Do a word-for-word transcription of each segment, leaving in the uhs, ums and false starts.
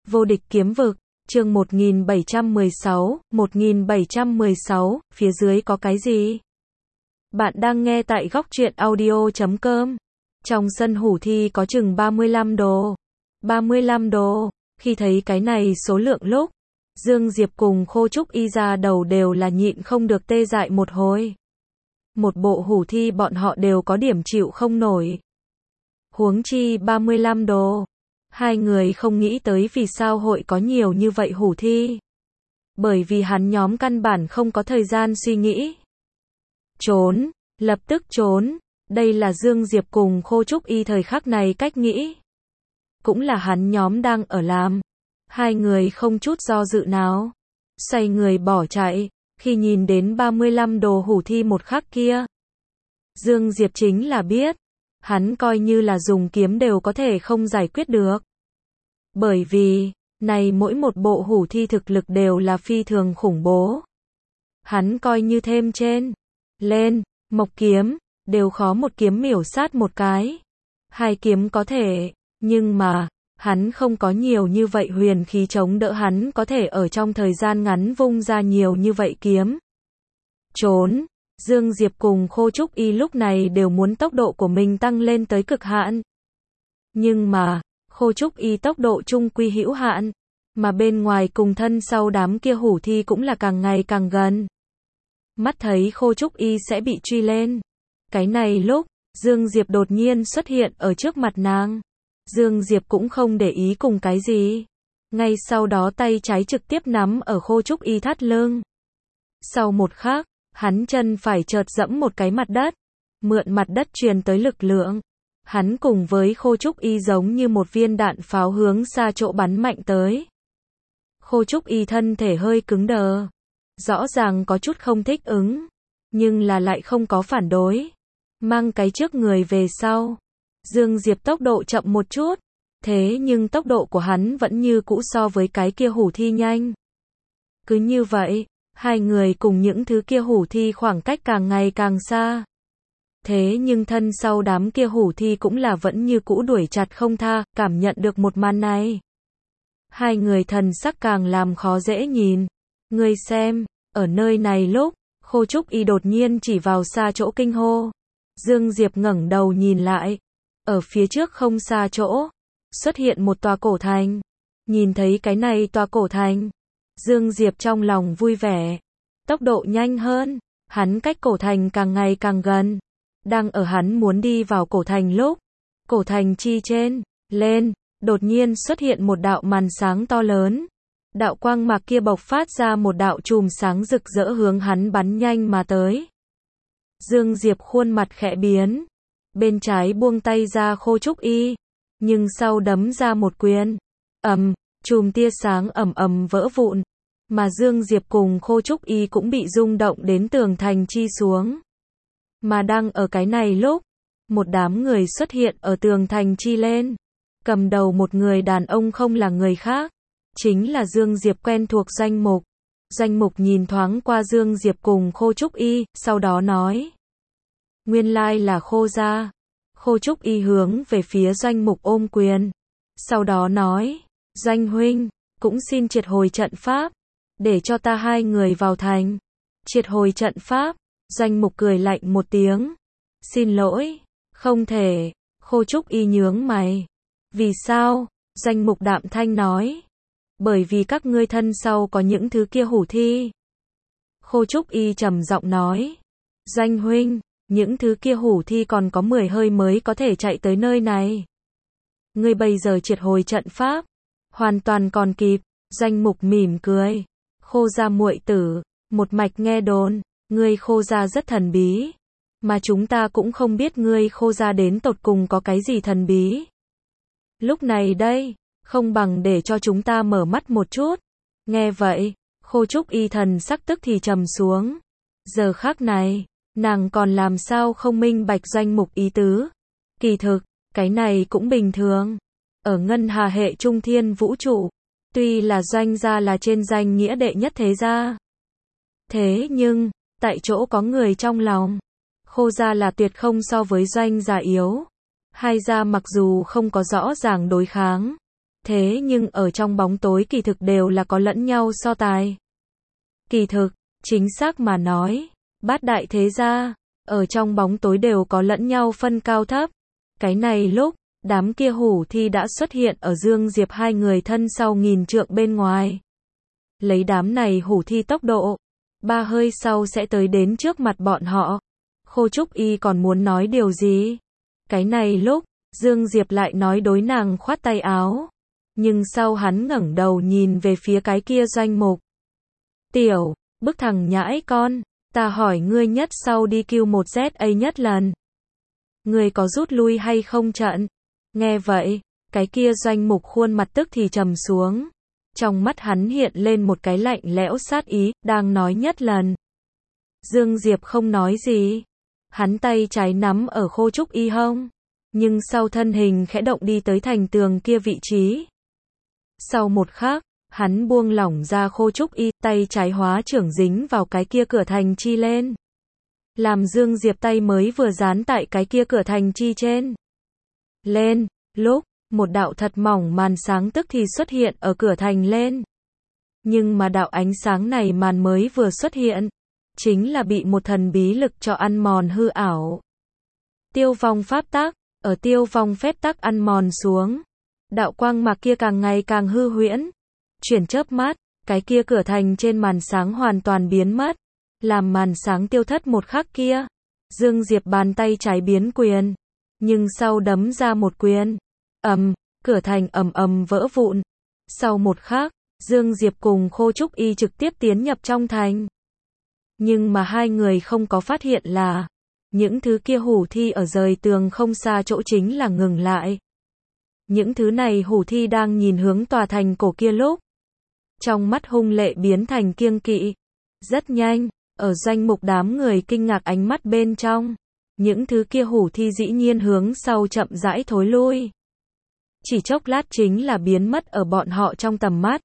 Vô địch kiếm vực, chương một nghìn bảy trăm mười sáu, một nghìn bảy trăm mười sáu, phía dưới có cái gì? Bạn đang nghe tại góc truyện audio chấm com. Trong sân hủ thi có chừng ba mươi lăm đồ. ba mươi lăm đồ, khi thấy cái này số lượng lúc, Dương Diệp cùng Khô Trúc Y ra đầu đều là nhịn không được tê dại một hồi. Một bộ hủ thi bọn họ đều có điểm chịu không nổi. Huống chi ba mươi lăm đồ. Hai người không nghĩ tới vì sao hội có nhiều như vậy hủ thi. Bởi vì hắn nhóm căn bản không có thời gian suy nghĩ. Trốn, lập tức trốn, đây là Dương Diệp cùng Khô Trúc Y thời khắc này cách nghĩ. Cũng là hắn nhóm đang ở làm. Hai người không chút do dự nào. Xoay người bỏ chạy, khi nhìn đến ba mươi lăm đồ hủ thi một khắc kia. Dương Diệp chính là biết. Hắn coi như là dùng kiếm đều có thể không giải quyết được. Bởi vì, này mỗi một bộ hủ thi thực lực đều là phi thường khủng bố. Hắn coi như thêm trên, lên, mộc kiếm, đều khó một kiếm miểu sát một cái. Hai kiếm có thể, nhưng mà, hắn không có nhiều như vậy huyền khí chống đỡ hắn có thể ở trong thời gian ngắn vung ra nhiều như vậy kiếm. Trốn. Dương Diệp cùng Khô Trúc Y lúc này đều muốn tốc độ của mình tăng lên tới cực hạn. Nhưng mà, Khô Trúc Y tốc độ trung quy hữu hạn, mà bên ngoài cùng thân sau đám kia hủ thi cũng là càng ngày càng gần. Mắt thấy Khô Trúc Y sẽ bị truy lên. Cái này lúc, Dương Diệp đột nhiên xuất hiện ở trước mặt nàng. Dương Diệp cũng không để ý cùng cái gì. Ngay sau đó tay trái trực tiếp nắm ở Khô Trúc Y thắt lưng. Sau một khắc, hắn chân phải chợt dẫm một cái mặt đất, mượn mặt đất truyền tới lực lượng. Hắn cùng với Khô Trúc Y giống như một viên đạn pháo hướng xa chỗ bắn mạnh tới. Khô Trúc Y thân thể hơi cứng đờ, rõ ràng có chút không thích ứng, nhưng là lại không có phản đối. Mang cái trước người về sau. Dương Diệp tốc độ chậm một chút, thế nhưng tốc độ của hắn vẫn như cũ so với cái kia hủ thi nhanh. Cứ như vậy, hai người cùng những thứ kia hủ thi khoảng cách càng ngày càng xa. Thế nhưng thân sau đám kia hủ thi cũng là vẫn như cũ đuổi chặt không tha, cảm nhận được một màn này. Hai người thần sắc càng làm khó dễ nhìn. Ngươi xem, ở nơi này lúc, Khô Trúc Y đột nhiên chỉ vào xa chỗ kinh hô. Dương Diệp ngẩng đầu nhìn lại. Ở phía trước không xa chỗ, xuất hiện một tòa cổ thành. Nhìn thấy cái này tòa cổ thành, Dương Diệp trong lòng vui vẻ. Tốc độ nhanh hơn, hắn cách cổ thành càng ngày càng gần. Đang ở hắn muốn đi vào cổ thành lúc, cổ thành chi trên, lên, đột nhiên xuất hiện một đạo màn sáng to lớn. Đạo quang mạc kia bộc phát ra một đạo chùm sáng rực rỡ hướng hắn bắn nhanh mà tới. Dương Diệp khuôn mặt khẽ biến. Bên trái buông tay ra Khô Trúc Y, nhưng sau đấm ra một quyền. Ầm, chùm tia sáng ầm ầm vỡ vụn. Mà Dương Diệp cùng Khô Trúc Y cũng bị rung động đến tường thành chi xuống. Mà đang ở cái này lúc, một đám người xuất hiện ở tường thành chi lên. Cầm đầu một người đàn ông không là người khác, chính là Dương Diệp quen thuộc Doanh Mục. Doanh Mục nhìn thoáng qua Dương Diệp cùng Khô Trúc Y, sau đó nói. Nguyên lai là Khô gia. Khô Trúc Y hướng về phía Doanh Mục ôm quyền. Sau đó nói, Doanh huynh, cũng xin triệt hồi trận pháp. Để cho ta hai người vào thành. Triệt hồi trận pháp. Doanh Mục cười lạnh một tiếng. Xin lỗi, không thể. Khô Trúc Y nhướng mày. Vì sao? Doanh Mục đạm thanh nói. Bởi vì các ngươi thân sau có những thứ kia hủ thi. Khô Trúc Y trầm giọng nói. Doanh huynh, những thứ kia hủ thi còn có mười hơi mới có thể chạy tới nơi này. Ngươi bây giờ triệt hồi trận pháp. Hoàn toàn còn kịp. Doanh Mục mỉm cười. Khô gia muội tử, một mạch nghe đồn, ngươi Khô gia rất thần bí. Mà chúng ta cũng không biết ngươi Khô gia đến tột cùng có cái gì thần bí. Lúc này đây, không bằng để cho chúng ta mở mắt một chút. Nghe vậy, Khô Trúc Y thần sắc tức thì trầm xuống. Giờ khắc này, nàng còn làm sao không minh bạch Doanh Mục ý tứ. Kỳ thực, cái này cũng bình thường. Ở ngân hà hệ trung thiên vũ trụ, tuy là Doanh gia là trên danh nghĩa đệ nhất thế gia. Thế nhưng, tại chỗ có người trong lòng, Khô gia là tuyệt không so với Doanh gia yếu. Hai gia mặc dù không có rõ ràng đối kháng, Thế nhưng ở trong bóng tối kỳ thực đều là có lẫn nhau so tài. Kỳ thực, chính xác mà nói, bát đại thế gia, ở trong bóng tối đều có lẫn nhau phân cao thấp. Cái này lúc, đám kia hủ thi đã xuất hiện ở Dương Diệp hai người thân sau nghìn trượng bên ngoài. Lấy đám này hủ thi tốc độ, ba hơi sau sẽ tới đến trước mặt bọn họ. Khô Trúc Y còn muốn nói điều gì? Cái này lúc, Dương Diệp lại nói đối nàng khoát tay áo. Nhưng sau hắn ngẩng đầu nhìn về phía cái kia Doanh Mục. Tiểu, bức thằng nhãi con, ta hỏi ngươi nhất sau đi Q một Z A nhất lần. Ngươi có rút lui hay không trận? Nghe vậy, cái kia Doanh Mục khuôn mặt tức thì trầm xuống. Trong mắt hắn hiện lên một cái lạnh lẽo sát ý, đang nói nhất lần. Dương Diệp không nói gì. Hắn tay trái nắm ở Khô Trúc Y hông. Nhưng sau thân hình khẽ động đi tới thành tường kia vị trí. Sau một khắc, hắn buông lỏng ra Khô Trúc Y, tay trái hóa trưởng dính vào cái kia cửa thành chi lên. Làm Dương Diệp tay mới vừa dán tại cái kia cửa thành chi trên. Lên, lúc, một đạo thật mỏng màn sáng tức thì xuất hiện ở cửa thành lên. Nhưng mà đạo ánh sáng này màn mới vừa xuất hiện, chính là bị một thần bí lực cho ăn mòn hư ảo. Tiêu vong pháp tắc, ở tiêu vong phép tắc ăn mòn xuống. Đạo quang mạc kia càng ngày càng hư huyễn. Chuyển chớp mắt, cái kia cửa thành trên màn sáng hoàn toàn biến mất. Làm màn sáng tiêu thất một khắc kia. Dương Diệp bàn tay trái biến quyền. Nhưng sau đấm ra một quyền. Ầm, cửa thành ầm ầm vỡ vụn. Sau một khắc, Dương Diệp cùng Khô Trúc Y trực tiếp tiến nhập trong thành. Nhưng mà hai người không có phát hiện là những thứ kia hủ thi ở rời tường không xa chỗ chính là ngừng lại. Những thứ này hủ thi đang nhìn hướng tòa thành cổ kia lúc. Trong mắt hung lệ biến thành kiêng kỵ. Rất nhanh, ở Doanh Mục đám người kinh ngạc ánh mắt bên trong. Những thứ kia hủ thi dĩ nhiên hướng sau chậm rãi thối lui. Chỉ chốc lát chính là biến mất ở bọn họ trong tầm mắt.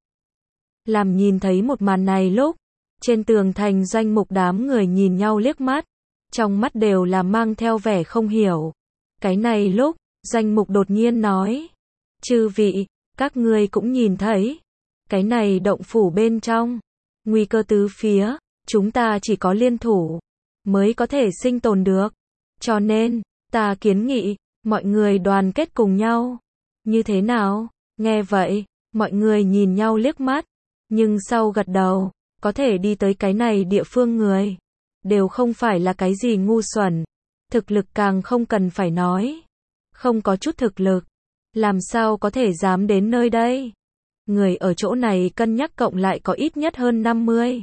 Làm nhìn thấy một màn này lúc. Trên tường thành Doanh Mục đám người nhìn nhau liếc mắt. Trong mắt đều là mang theo vẻ không hiểu. Cái này lúc, Doanh Mục đột nhiên nói. Chư vị, các ngươi cũng nhìn thấy. Cái này động phủ bên trong. Nguy cơ tứ phía, chúng ta chỉ có liên thủ. Mới có thể sinh tồn được. Cho nên, ta kiến nghị, mọi người đoàn kết cùng nhau. Như thế nào? Nghe vậy, mọi người nhìn nhau liếc mắt. Nhưng sau gật đầu, có thể đi tới cái này địa phương người. Đều không phải là cái gì ngu xuẩn. Thực lực càng không cần phải nói. Không có chút thực lực. Làm sao có thể dám đến nơi đây? Người ở chỗ này cân nhắc cộng lại có ít nhất hơn năm mươi.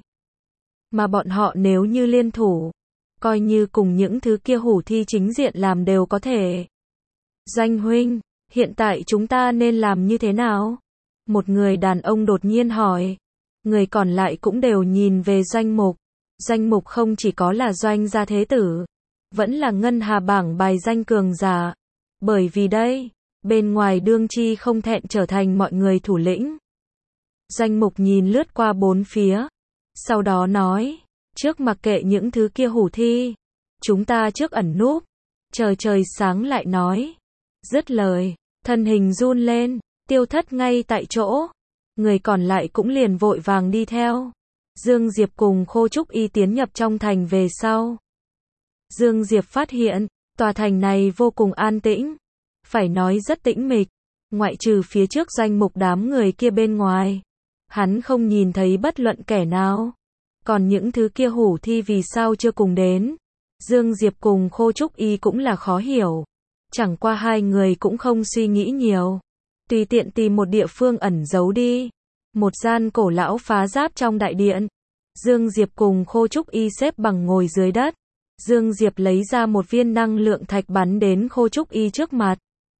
Mà bọn họ nếu như liên thủ, coi như cùng những thứ kia hủ thi chính diện làm đều có thể. Doanh huynh, hiện tại chúng ta nên làm như thế nào? Một người đàn ông đột nhiên hỏi. Người còn lại cũng đều nhìn về Doanh Mục. Doanh Mục không chỉ có là Doanh gia thế tử, vẫn là ngân hà bảng bài danh cường giả. Bởi vì đây, bên ngoài đương chi không thẹn trở thành mọi người thủ lĩnh. Doanh Mục nhìn lướt qua bốn phía. Sau đó nói, trước mặc kệ những thứ kia hủ thi. Chúng ta trước ẩn núp. Chờ trời sáng lại nói. Dứt lời, thân hình run lên, tiêu thất ngay tại chỗ. Người còn lại cũng liền vội vàng đi theo. Dương Diệp cùng Khô Trúc Y tiến nhập trong thành về sau. Dương Diệp phát hiện, tòa thành này vô cùng an tĩnh. Phải nói rất tĩnh mịch. Ngoại trừ phía trước Doanh Mục đám người kia bên ngoài. Hắn không nhìn thấy bất luận kẻ nào. Còn những thứ kia hủ thi vì sao chưa cùng đến. Dương Diệp cùng Khô Trúc Y cũng là khó hiểu. Chẳng qua hai người cũng không suy nghĩ nhiều. Tùy tiện tìm một địa phương ẩn giấu đi. Một gian cổ lão phá giáp trong đại điện. Dương Diệp cùng Khô Trúc Y xếp bằng ngồi dưới đất. Dương Diệp lấy ra một viên năng lượng thạch bắn đến Khô Trúc Y trước mặt.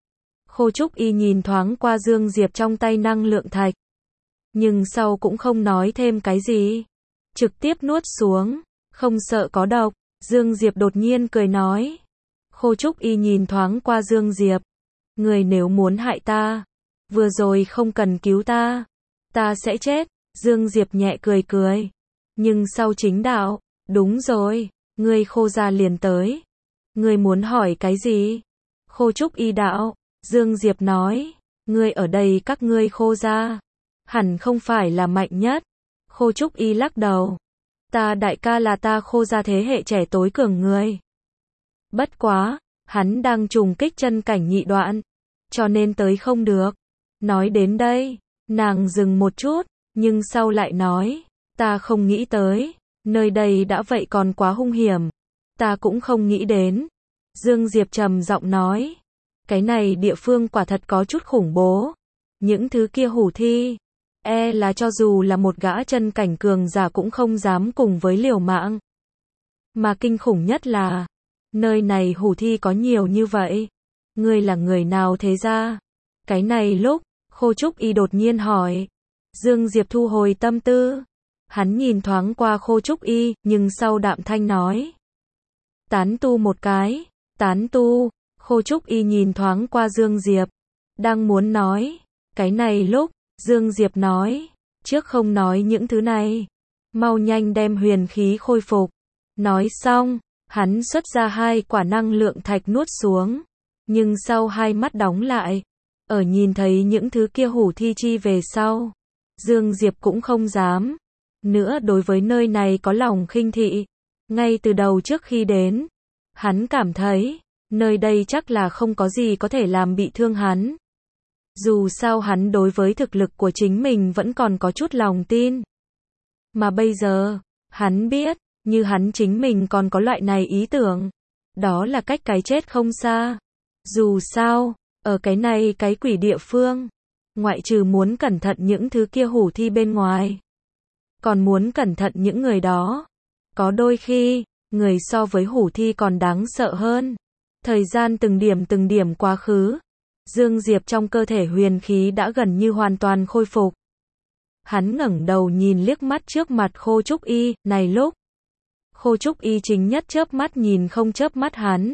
Khô Trúc Y nhìn thoáng qua Dương Diệp trong tay năng lượng thạch. Nhưng sau cũng không nói thêm cái gì. Trực tiếp nuốt xuống. Không sợ có độc. Dương Diệp đột nhiên cười nói. Khô Trúc Y nhìn thoáng qua Dương Diệp. Người nếu muốn hại ta. Vừa rồi không cần cứu ta. Ta sẽ chết. Dương Diệp nhẹ cười cười. Nhưng sau chính đạo. Đúng rồi. Ngươi Khô gia liền tới. Ngươi muốn hỏi cái gì? Khô Trúc Y đạo. Dương Diệp nói. Ngươi ở đây các ngươi Khô gia, hẳn không phải là mạnh nhất. Khô Trúc Y lắc đầu. Ta đại ca là ta Khô gia thế hệ trẻ tối cường người. Bất quá, hắn đang trùng kích chân cảnh nhị đoạn, cho nên tới không được. Nói đến đây, nàng dừng một chút, nhưng sau lại nói, ta không nghĩ tới, nơi đây đã vậy còn quá hung hiểm. Ta cũng không nghĩ đến. Dương Diệp trầm giọng nói, cái này địa phương quả thật có chút khủng bố. Những thứ kia hủ thi, e là cho dù là một gã chân cảnh cường giả cũng không dám cùng với liều mạng. Mà kinh khủng nhất là, nơi này hủ thi có nhiều như vậy. Ngươi là người nào thế ra? Cái này lúc, Khô Trúc Y đột nhiên hỏi. Dương Diệp thu hồi tâm tư. Hắn nhìn thoáng qua Khô Trúc Y, nhưng sau đạm thanh nói. Tán tu một cái, tán tu. Khô Trúc Y nhìn thoáng qua Dương Diệp. Đang muốn nói. Cái này lúc, Dương Diệp nói. Trước không nói những thứ này. Mau nhanh đem huyền khí khôi phục. Nói xong, hắn xuất ra hai quả năng lượng thạch nuốt xuống. Nhưng sau hai mắt đóng lại. Ở nhìn thấy những thứ kia hủ thi chi về sau. Dương Diệp cũng không dám. Nữa đối với nơi này có lòng khinh thị. Ngay từ đầu trước khi đến. Hắn cảm thấy. Nơi đây chắc là không có gì có thể làm bị thương hắn. Dù sao hắn đối với thực lực của chính mình vẫn còn có chút lòng tin. Mà bây giờ, hắn biết, như hắn chính mình còn có loại này ý tưởng. Đó là cách cái chết không xa. Dù sao, ở cái này cái quỷ địa phương, ngoại trừ muốn cẩn thận những thứ kia hủ thi bên ngoài, còn muốn cẩn thận những người đó. Có đôi khi, người so với hủ thi còn đáng sợ hơn. Thời gian từng điểm từng điểm quá khứ. Dương Diệp trong cơ thể huyền khí đã gần như hoàn toàn khôi phục. Hắn ngẩng đầu nhìn liếc mắt trước mặt Khô Trúc Y, này lúc. Khô Trúc Y chính nhất chớp mắt nhìn không chớp mắt hắn.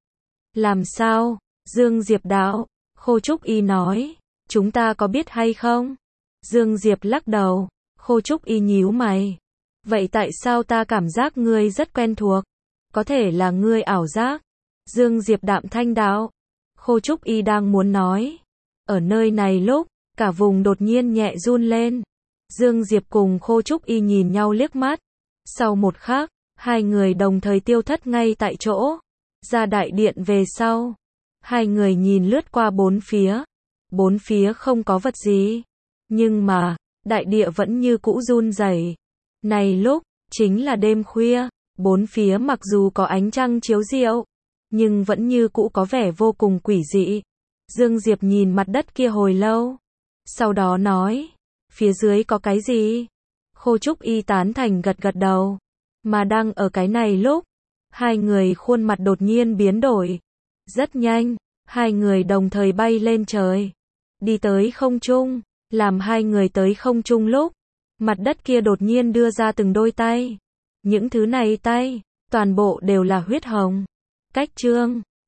Làm sao? Dương Diệp đạo. Khô Trúc Y nói. Chúng ta có biết hay không? Dương Diệp lắc đầu. Khô Trúc Y nhíu mày. Vậy tại sao ta cảm giác ngươi rất quen thuộc? Có thể là ngươi ảo giác. Dương Diệp đạm thanh đạo. Khô Trúc Y đang muốn nói. Ở nơi này lúc, cả vùng đột nhiên nhẹ run lên. Dương Diệp cùng Khô Trúc Y nhìn nhau liếc mắt. Sau một khắc, hai người đồng thời tiêu thất ngay tại chỗ. Ra đại điện về sau. Hai người nhìn lướt qua bốn phía. Bốn phía không có vật gì. Nhưng mà, đại địa vẫn như cũ run rẩy. Này lúc, chính là đêm khuya. Bốn phía mặc dù có ánh trăng chiếu rượu, nhưng vẫn như cũ có vẻ vô cùng quỷ dị. Dương Diệp nhìn mặt đất kia hồi lâu. Sau đó nói, phía dưới có cái gì? Khô Trúc Y tán thành gật gật đầu. Mà đang ở cái này lúc, hai người khuôn mặt đột nhiên biến đổi. Rất nhanh, hai người đồng thời bay lên trời. Đi tới không trung, làm hai người tới không trung lúc. Mặt đất kia đột nhiên đưa ra từng đôi tay. Những thứ này tay, toàn bộ đều là huyết hồng. Cách chương